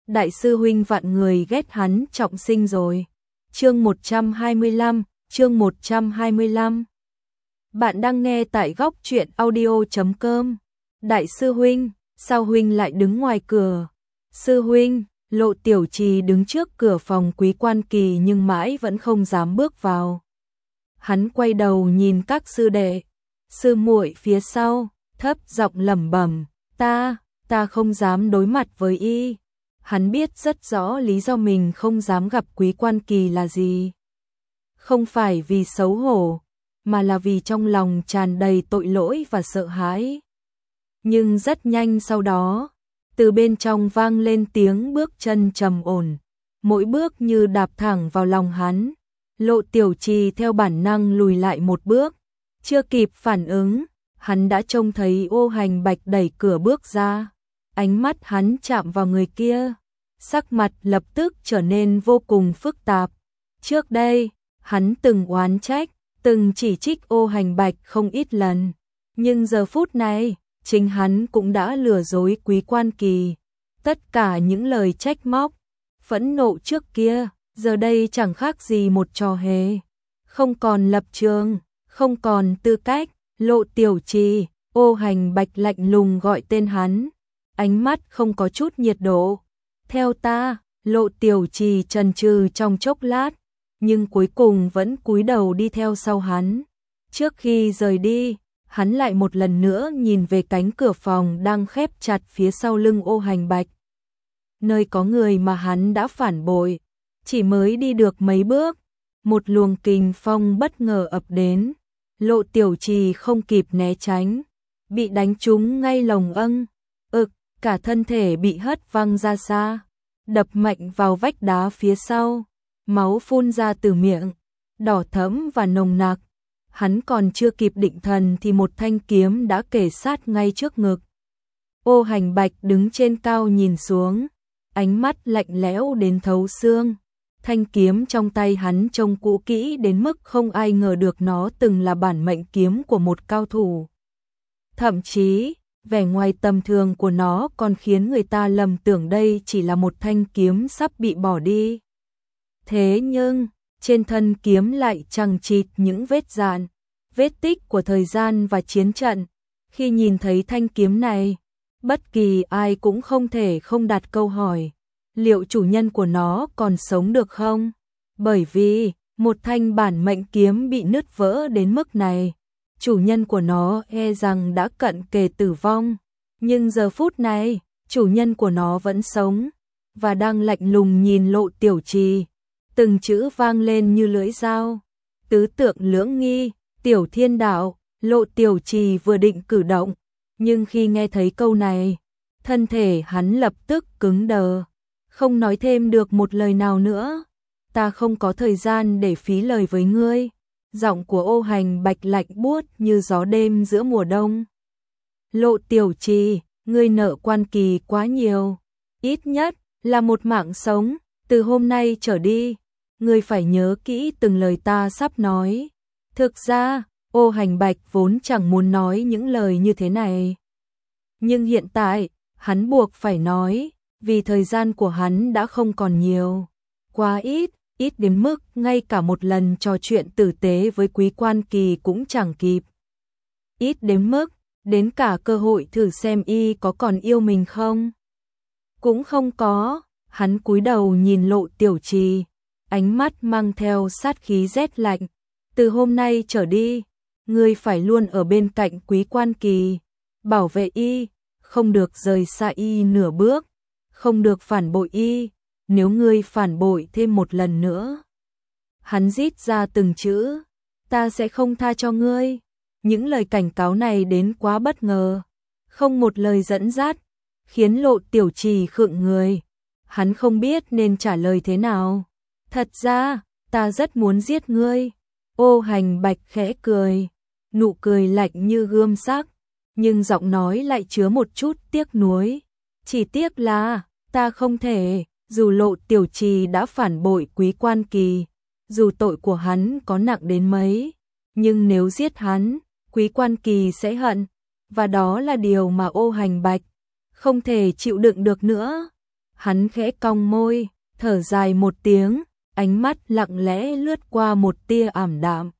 đại sư huynh vạn người ghét hắn trọng sinh rồi. Chương 125, chương 125. Bạn đang nghe tại góc truyện audio.com. Đại sư huynh, sao huynh lại đứng ngoài cửa? Sư huynh, Lộ Tiểu Trì đứng trước cửa phòng Quý Quan Kỳ nhưng mãi vẫn không dám bước vào. Hắn quay đầu nhìn các sư đệ, sư muội phía sau, thấp giọng lẩm bẩm, ta không dám đối mặt với y. Hắn biết rất rõ lý do mình không dám gặp Quý Quan Kỳ là gì. Không phải vì xấu hổ, mà là vì trong lòng tràn đầy tội lỗi và sợ hãi. Nhưng rất nhanh sau đó, từ bên trong vang lên tiếng bước chân trầm ổn, mỗi bước như đạp thẳng vào lòng hắn. Lộ Tiểu Trì theo bản năng lùi lại một bước, chưa kịp phản ứng, hắn đã trông thấy Ô Hành Bạch đẩy cửa bước ra. Ánh mắt hắn chạm vào người kia, sắc mặt lập tức trở nên vô cùng phức tạp. Trước đây, hắn từng oán trách, từng chỉ trích Ô Hành Bạch không ít lần, nhưng giờ phút này, chính hắn cũng đã lừa dối Quý Quan Kỳ. Tất cả những lời trách móc, phẫn nộ trước kia, giờ đây chẳng khác gì một trò hề. Không còn lập trường, không còn tư cách. Lộ Tiểu Trì, Ô Hành Bạch lạnh lùng gọi tên hắn, ánh mắt không có chút nhiệt độ. Theo ta, Lộ Tiểu Trì chần chừ trong chốc lát, nhưng cuối cùng vẫn cúi đầu đi theo sau hắn. Trước khi rời đi, hắn lại một lần nữa nhìn về cánh cửa phòng đang khép chặt phía sau lưng Ô Hành Bạch. Nơi có người mà hắn đã phản bội, chỉ mới đi được mấy bước, một luồng kình phong bất ngờ ập đến. Lộ Tiểu Trì không kịp né tránh, bị đánh trúng ngay lồng âng, cả thân thể bị hất văng ra xa, đập mạnh vào vách đá phía sau, máu phun ra từ miệng, đỏ thẫm và nồng nặc. Hắn còn chưa kịp định thần thì một thanh kiếm đã kề sát ngay trước ngực. Ô Hành Bạch đứng trên cao nhìn xuống, ánh mắt lạnh lẽo đến thấu xương. Thanh kiếm trong tay hắn trông cũ kỹ đến mức không ai ngờ được nó từng là bản mệnh kiếm của một cao thủ. Thậm chí, vẻ ngoài tầm thường của nó còn khiến người ta lầm tưởng đây chỉ là một thanh kiếm sắp bị bỏ đi. Thế nhưng, trên thân kiếm lại chằng chịt những vết dạn, vết tích của thời gian và chiến trận. Khi nhìn thấy thanh kiếm này, bất kỳ ai cũng không thể không đặt câu hỏi, liệu chủ nhân của nó còn sống được không? Bởi vì, một thanh bản mệnh kiếm bị nứt vỡ đến mức này, chủ nhân của nó e rằng đã cận kề tử vong. Nhưng giờ phút này, chủ nhân của nó vẫn sống, và đang lạnh lùng nhìn Lộ Tiểu Trì. Từng chữ vang lên như lưỡi dao. Tứ tượng lưỡng nghi, Tiểu Thiên Đạo. Lộ Tiểu Trì vừa định cử động, nhưng khi nghe thấy câu này, thân thể hắn lập tức cứng đờ, không nói thêm được một lời nào nữa. Ta không có thời gian để phí lời với ngươi. Giọng của Ô Hành Bạch lạnh buốt như gió đêm giữa mùa đông. Lộ Tiểu Trì, ngươi nợ Quan Kỳ quá nhiều, ít nhất là một mạng sống. Từ hôm nay trở đi, ngươi phải nhớ kỹ từng lời ta sắp nói. Thực ra, Ô Hành Bạch vốn chẳng muốn nói những lời như thế này, nhưng hiện tại, hắn buộc phải nói, vì thời gian của hắn đã không còn nhiều. Quá ít đến mức ngay cả một lần trò chuyện tử tế với Quý Quan Kỳ cũng chẳng kịp. Ít đến mức, đến cả cơ hội thử xem y có còn yêu mình không cũng không có. Hắn cúi đầu nhìn Lộ Tiểu Trì, ánh mắt mang theo sát khí rét lạnh. Từ hôm nay trở đi, ngươi phải luôn ở bên cạnh Quý Quan Kỳ, bảo vệ y, không được rời xa y nửa bước, không được phản bội y. Nếu ngươi phản bội thêm một lần nữa, hắn rít ra từng chữ, ta sẽ không tha cho ngươi. Những lời cảnh cáo này đến quá bất ngờ, không một lời dẫn dắt, khiến Lộ Tiểu Trì khựng người. Hắn không biết nên trả lời thế nào. Thật ra, ta rất muốn giết ngươi. Ô Hành Bạch khẽ cười, nụ cười lạnh như gươm sắc, nhưng giọng nói lại chứa một chút tiếc nuối. Chỉ tiếc là, ta không thể. Dù Lộ Tiểu Trì đã phản bội Quý Quan Kỳ, dù tội của hắn có nặng đến mấy, nhưng nếu giết hắn, Quý Quan Kỳ sẽ hận, và đó là điều mà Ô Hành Bạch không thể chịu đựng được nữa. Hắn khẽ cong môi, thở dài một tiếng, ánh mắt lặng lẽ lướt qua một tia ảm đạm.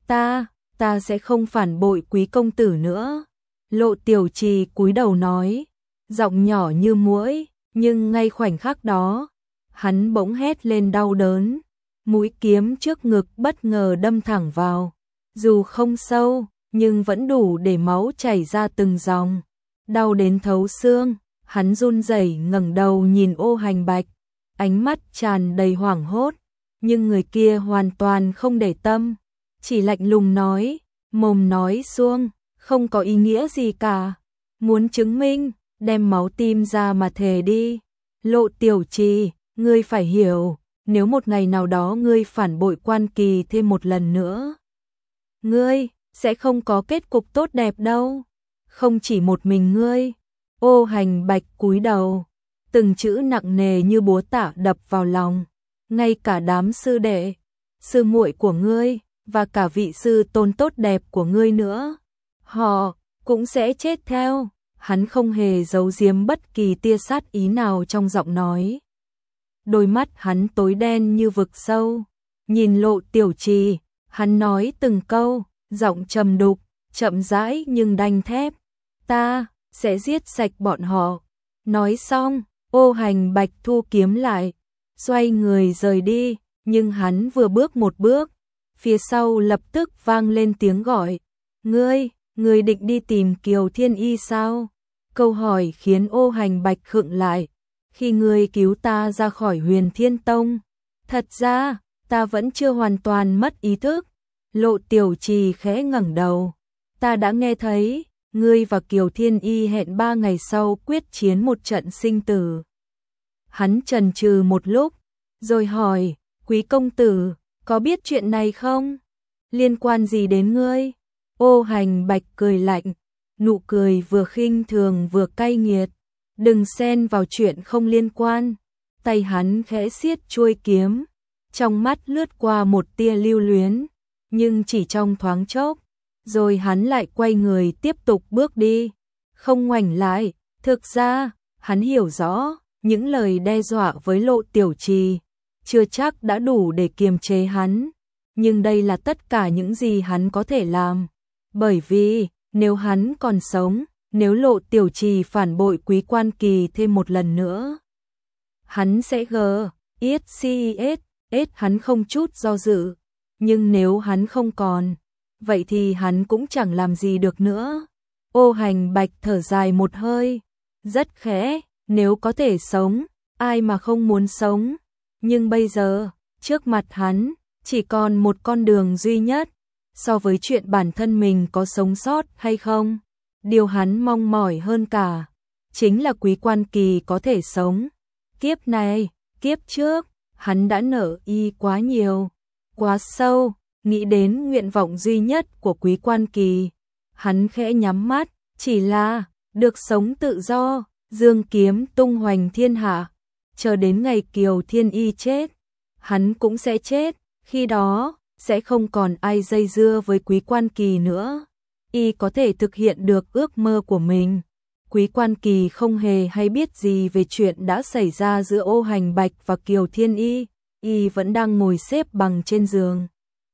Ta sẽ không phản bội quý công tử nữa. Lộ Tiểu Trì cúi đầu nói, giọng nhỏ như muỗi, nhưng ngay khoảnh khắc đó, hắn bỗng hét lên đau đớn. Mũi kiếm trước ngực bất ngờ đâm thẳng vào, dù không sâu, nhưng vẫn đủ để máu chảy ra từng dòng. Đau đến thấu xương, hắn run rẩy ngẩng đầu nhìn Ô Hành Bạch, ánh mắt tràn đầy hoảng hốt, nhưng người kia hoàn toàn không để tâm, chỉ lạnh lùng nói, mồm nói suông, không có ý nghĩa gì cả. Muốn chứng minh, đem máu tim ra mà thề đi. Lộ Tiểu Trì, ngươi phải hiểu, nếu một ngày nào đó ngươi phản bội Quan Kỳ thêm một lần nữa, ngươi sẽ không có kết cục tốt đẹp đâu. Không chỉ một mình ngươi. Ô Hành Bạch cúi đầu, từng chữ nặng nề như búa tạ đập vào lòng. Ngay cả đám sư đệ, sư muội của ngươi và cả vị sư tôn tốt đẹp của ngươi nữa, họ cũng sẽ chết theo. Hắn không hề giấu giếm bất kỳ tia sát ý nào trong giọng nói. Đôi mắt hắn tối đen như vực sâu, nhìn Lộ Tiểu Trì, hắn nói từng câu, giọng trầm đục, chậm rãi nhưng đanh thép. Ta sẽ giết sạch bọn họ. Nói xong, Ô Hành Bạch thu kiếm lại, xoay người rời đi, nhưng hắn vừa bước một bước, phía sau lập tức vang lên tiếng gọi. Ngươi định đi tìm Kiều Thiên Y sao? Câu hỏi khiến Ô Hành Bạch khựng lại. Khi ngươi cứu ta ra khỏi Huyền Thiên Tông, thật ra, ta vẫn chưa hoàn toàn mất ý thức. Lộ Tiểu Trì khẽ ngẩng đầu. Ta đã nghe thấy, ngươi và Kiều Thiên Y hẹn 3 ngày sau quyết chiến một trận sinh tử. Hắn chần chừ một lúc, rồi hỏi, quý công tử, có biết chuyện này không? Liên quan gì đến ngươi? Ô Hành Bạch cười lạnh, nụ cười vừa khinh thường vừa cay nghiệt. Đừng xen vào chuyện không liên quan. Tay hắn khẽ siết chuôi kiếm, trong mắt lướt qua một tia lưu luyến, nhưng chỉ trong thoáng chốc, rồi hắn lại quay người tiếp tục bước đi, không ngoảnh lại. Thực ra, hắn hiểu rõ, những lời đe dọa với Lộ Tiểu Trì chưa chắc đã đủ để kiềm chế hắn, nhưng đây là tất cả những gì hắn có thể làm, bởi vì nếu hắn còn sống, nếu Lộ Tiểu Trì phản bội Quý Quan Kỳ thêm một lần nữa, hắn sẽ hắn không chút do dự. Nhưng nếu hắn không còn, vậy thì hắn cũng chẳng làm gì được nữa. Ô Hành Bạch thở dài một hơi, rất khẽ, nếu có thể sống, ai mà không muốn sống. Nhưng bây giờ, trước mặt hắn, chỉ còn một con đường duy nhất. So với chuyện bản thân mình có sống sót hay không, điều hắn mong mỏi hơn cả chính là Quý Quan Kỳ có thể sống. Kiếp này, kiếp trước, hắn đã nợ y quá nhiều, quá sâu. Nghĩ đến nguyện vọng duy nhất của Quý Quan Kỳ, hắn khẽ nhắm mắt, chỉ là được sống tự do, dương kiếm tung hoành thiên hạ. Chờ đến ngày Kiều Thiên Y chết, hắn cũng sẽ chết. Khi đó, sẽ không còn ai dây dưa với Quý Quan Kỳ nữa. Y có thể thực hiện được ước mơ của mình. Quý Quan Kỳ không hề hay biết gì về chuyện đã xảy ra giữa Ô Hành Bạch và Kiều Thiên Y. Y vẫn đang ngồi xếp bằng trên giường,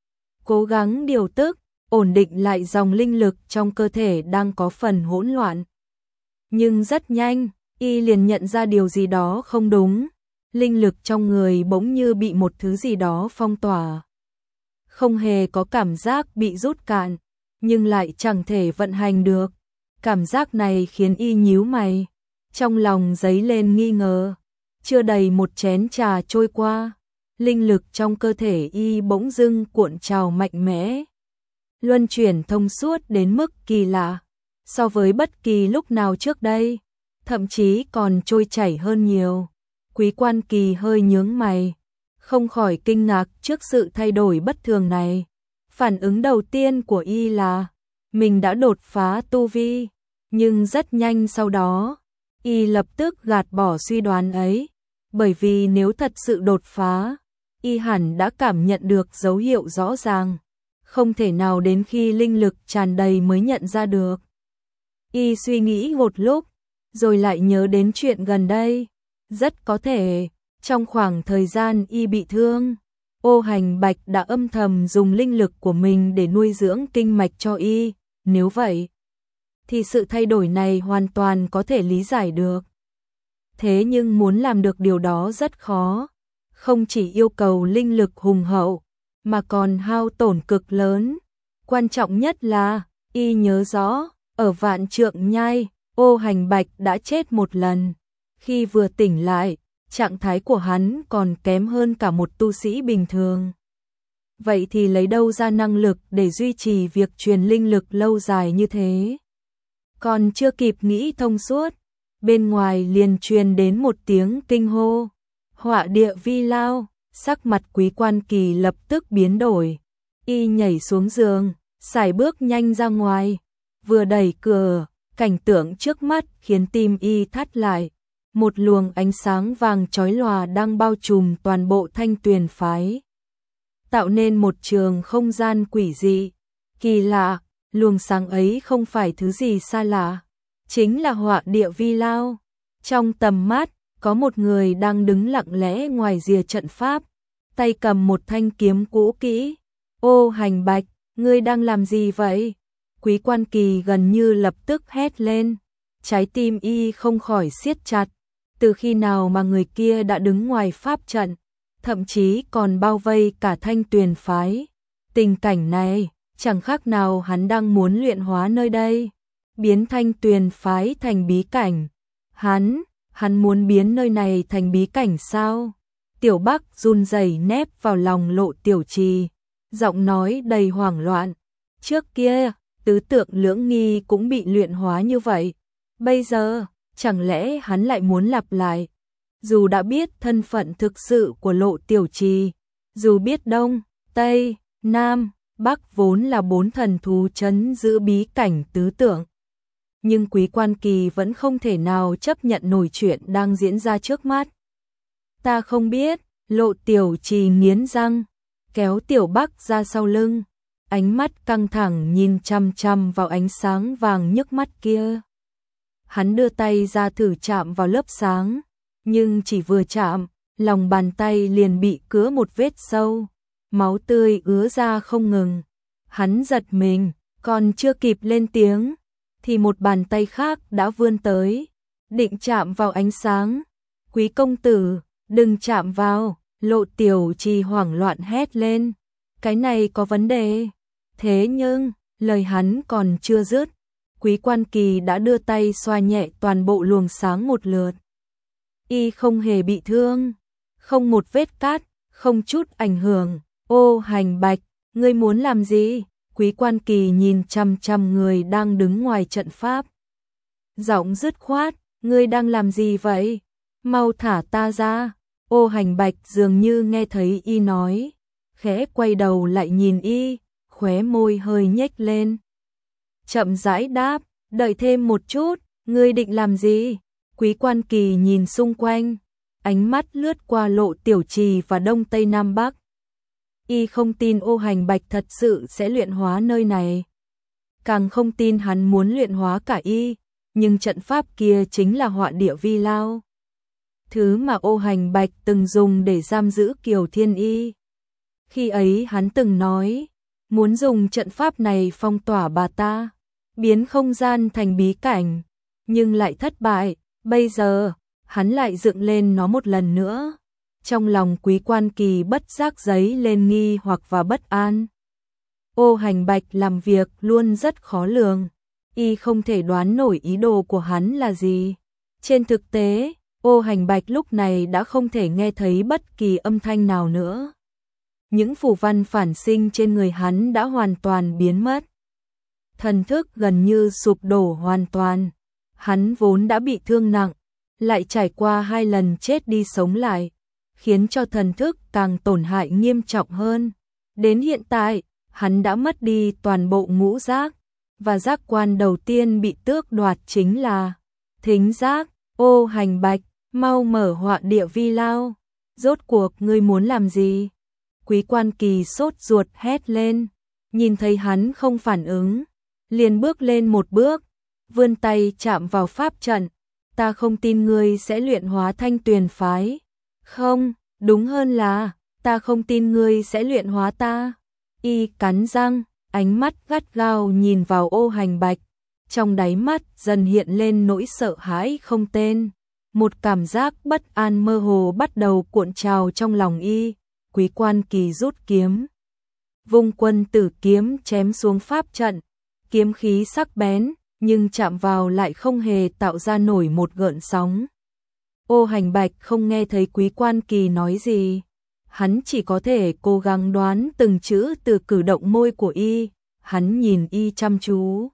cố gắng điều tức, ổn định lại dòng linh lực trong cơ thể đang có phần hỗn loạn. Nhưng rất nhanh, y liền nhận ra điều gì đó không đúng. Linh lực trong người bỗng như bị một thứ gì đó phong tỏa. Không hề có cảm giác bị rút cạn, nhưng lại chẳng thể vận hành được. Cảm giác này khiến y nhíu mày, trong lòng dấy lên nghi ngờ. Chưa đầy một chén trà trôi qua, linh lực trong cơ thể y bỗng dưng cuộn trào mạnh mẽ, luân chuyển thông suốt đến mức kỳ lạ, so với bất kỳ lúc nào trước đây, thậm chí còn trôi chảy hơn nhiều. Quý Quan Kỳ hơi nhướng mày, không khỏi kinh ngạc trước sự thay đổi bất thường này. Phản ứng đầu tiên của y là mình đã đột phá tu vi, nhưng rất nhanh sau đó, y lập tức gạt bỏ suy đoán ấy, bởi vì nếu thật sự đột phá, y hẳn đã cảm nhận được dấu hiệu rõ ràng, không thể nào đến khi linh lực tràn đầy mới nhận ra được. Y suy nghĩ một lúc, rồi lại nhớ đến chuyện gần đây, Rất có thể, trong khoảng thời gian y bị thương, Ô Hành Bạch đã âm thầm dùng linh lực của mình để nuôi dưỡng kinh mạch cho y, nếu vậy thì sự thay đổi này hoàn toàn có thể lý giải được. Thế nhưng muốn làm được điều đó rất khó, không chỉ yêu cầu linh lực hùng hậu, mà còn hao tổn cực lớn. Quan trọng nhất là, y nhớ rõ, ở Vạn Trượng Nhai, Ô Hành Bạch đã chết một lần. Khi vừa tỉnh lại, trạng thái của hắn còn kém hơn cả một tu sĩ bình thường. Vậy thì lấy đâu ra năng lực để duy trì việc truyền linh lực lâu dài như thế? Còn chưa kịp nghĩ thông suốt, bên ngoài liền truyền đến một tiếng kinh hô. Họa địa vi lao, sắc mặt Quý Quan Kỳ lập tức biến đổi. Y nhảy xuống giường, sải bước nhanh ra ngoài. Vừa đẩy cửa, cảnh tượng trước mắt khiến tim y thắt lại. Một luồng ánh sáng vàng chói lòa đang bao trùm toàn bộ Thanh Tuyền phái, tạo nên một trường không gian quỷ dị. Kỳ lạ, luồng sáng ấy không phải thứ gì xa lạ, chính là Họa địa vi lao. Trong tầm mắt, có một người đang đứng lặng lẽ ngoài rìa trận pháp, tay cầm một thanh kiếm cũ kỹ. Ô Hành Bạch, ngươi đang làm gì vậy? Quý Quan Kỳ gần như lập tức hét lên, trái tim y không khỏi siết chặt. Từ khi nào mà người kia đã đứng ngoài pháp trận, thậm chí còn bao vây cả Thanh Tuyền phái. Tình cảnh này, chẳng khác nào hắn đang muốn luyện hóa nơi đây, biến Thanh Tuyền phái thành bí cảnh. Hắn muốn biến nơi này thành bí cảnh sao? Tiểu Bắc run rẩy nép vào lòng Lộ Tiểu Trì, giọng nói đầy hoảng loạn. Trước kia, tứ tượng lưỡng nghi cũng bị luyện hóa như vậy. Bây giờ, chẳng lẽ hắn lại muốn lặp lại? Dù đã biết thân phận thực sự của Lộ Tiểu Trì, dù biết Đông, Tây, Nam, Bắc vốn là 4 thần thú trấn giữ bí cảnh tứ tượng, nhưng Quý Quan Kỳ vẫn không thể nào chấp nhận nổi chuyện đang diễn ra trước mắt. Ta không biết. Lộ Tiểu Trì nghiến răng, kéo Tiểu Bắc ra sau lưng, ánh mắt căng thẳng nhìn chằm chằm vào ánh sáng vàng nhức mắt kia. Hắn đưa tay ra thử chạm vào lớp sáng, nhưng chỉ vừa chạm, lòng bàn tay liền bị cứa một vết sâu, máu tươi ứa ra không ngừng. Hắn giật mình, còn chưa kịp lên tiếng, thì một bàn tay khác đã vươn tới, định chạm vào ánh sáng. Quý công tử, đừng chạm vào! Lộ Tiểu Trì hoảng loạn hét lên, cái này có vấn đề. Thế nhưng, lời hắn còn chưa dứt, Quý Quan Kỳ đã đưa tay xoa nhẹ toàn bộ luồng sáng một lượt. Y không hề bị thương, không một vết cát, không chút ảnh hưởng. Ô Hành Bạch, ngươi muốn làm gì? Quý Quan Kỳ nhìn chằm chằm người đang đứng ngoài trận pháp, giọng dứt khoát, ngươi đang làm gì vậy? Mau thả ta ra! Ô Hành Bạch dường như nghe thấy y nói, khẽ quay đầu lại nhìn y, khóe môi hơi nhếch lên. Chậm rãi đáp, đợi thêm một chút, ngươi định làm gì? Quý Quan Kỳ nhìn xung quanh, ánh mắt lướt qua Lộ Tiểu Trì và Đông Tây Nam Bắc. Y không tin Ô Hành Bạch thật sự sẽ luyện hóa nơi này, càng không tin hắn muốn luyện hóa cả y, nhưng trận pháp kia chính là Họa địa vi lao, thứ mà Ô Hành Bạch từng dùng để giam giữ Kiều Thiên Y. Khi ấy hắn từng nói, muốn dùng trận pháp này phong tỏa bà ta, biến không gian thành bí cảnh, nhưng lại thất bại. Bây giờ, hắn lại dựng lên nó một lần nữa. Trong lòng Quý Quan Kỳ bất giác dấy lên nghi hoặc và bất an. Ô Hành Bạch làm việc luôn rất khó lường, y không thể đoán nổi ý đồ của hắn là gì. Trên thực tế, Ô Hành Bạch lúc này đã không thể nghe thấy bất kỳ âm thanh nào nữa. Những phù văn phản sinh trên người hắn đã hoàn toàn biến mất. Thần thức gần như sụp đổ hoàn toàn. Hắn vốn đã bị thương nặng, lại trải qua 2 lần chết đi sống lại, khiến cho thần thức càng tổn hại nghiêm trọng hơn. Đến hiện tại, hắn đã mất đi toàn bộ ngũ giác, và giác quan đầu tiên bị tước đoạt chính là thính giác. Ô Hành Bạch, mau mở Họa địa vi lao, rốt cuộc ngươi muốn làm gì? Quý Quan Kỳ sốt ruột hét lên, nhìn thấy hắn không phản ứng, liền bước lên một bước, vươn tay chạm vào pháp trận, ta không tin ngươi sẽ luyện hóa Thanh Tuyền phái. Không, đúng hơn là, ta không tin ngươi sẽ luyện hóa ta. Y cắn răng, ánh mắt gắt gao nhìn vào Ô Hành Bạch, trong đáy mắt dần hiện lên nỗi sợ hãi không tên. Một cảm giác bất an mơ hồ bắt đầu cuộn trào trong lòng y. Quý Quan Kỳ rút kiếm, vung Quân Tử kiếm chém xuống pháp trận, kiếm khí sắc bén, nhưng chạm vào lại không hề tạo ra nổi một gợn sóng. Ô Hành Bạch không nghe thấy Quý Quan Kỳ nói gì, hắn chỉ có thể cố gắng đoán từng chữ từ cử động môi của y. Hắn nhìn y chăm chú,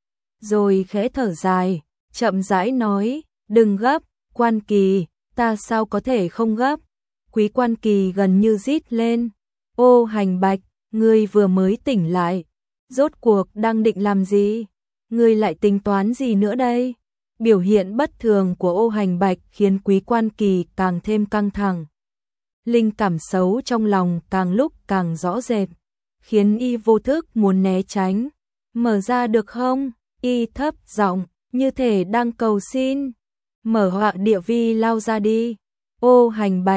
rồi khẽ thở dài, chậm rãi nói, đừng gấp, Quan Kỳ, ta sao có thể không gấp. Quý Quan Kỳ gần như rít lên, Ô Hành Bạch, ngươi vừa mới tỉnh lại, rốt cuộc đang định làm gì? Ngươi lại tính toán gì nữa đây? Biểu hiện bất thường của Ô Hành Bạch khiến Quý Quan Kỳ càng thêm căng thẳng. Linh cảm xấu trong lòng càng lúc càng rõ rệt, khiến y vô thức muốn né tránh. Mở ra được không? Y thấp giọng, như thể đang cầu xin. Mở họa địa vi lao ra đi. Ô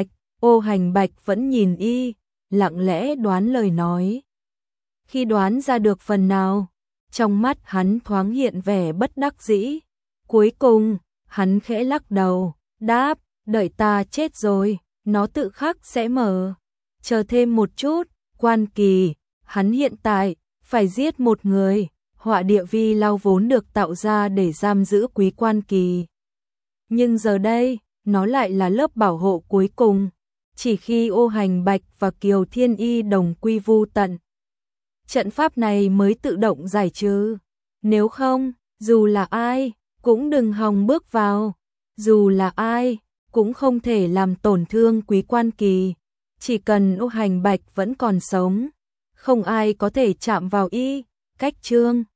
Hành Bạch vẫn nhìn y, lặng lẽ đoán lời nói. Khi đoán ra được phần nào, trong mắt hắn thoáng hiện vẻ bất đắc dĩ. Cuối cùng, hắn khẽ lắc đầu, đáp, đợi ta chết rồi, nó tự khắc sẽ mở. Chờ thêm một chút, Quan Kỳ, hắn hiện tại phải giết một người. Họa địa vi lao vốn được tạo ra để giam giữ Quý Quan Kỳ, nhưng giờ đây, nó lại là lớp bảo hộ cuối cùng. Chỉ khi Ô Hành Bạch và Kiều Thiên Y đồng quy vu tận, trận pháp này mới tự động giải trừ. Nếu không, dù là ai, cũng đừng hòng bước vào. Dù là ai, cũng không thể làm tổn thương Quý Quan Kỳ. Chỉ cần Ô Hành Bạch vẫn còn sống, không ai có thể chạm vào y. Cách chương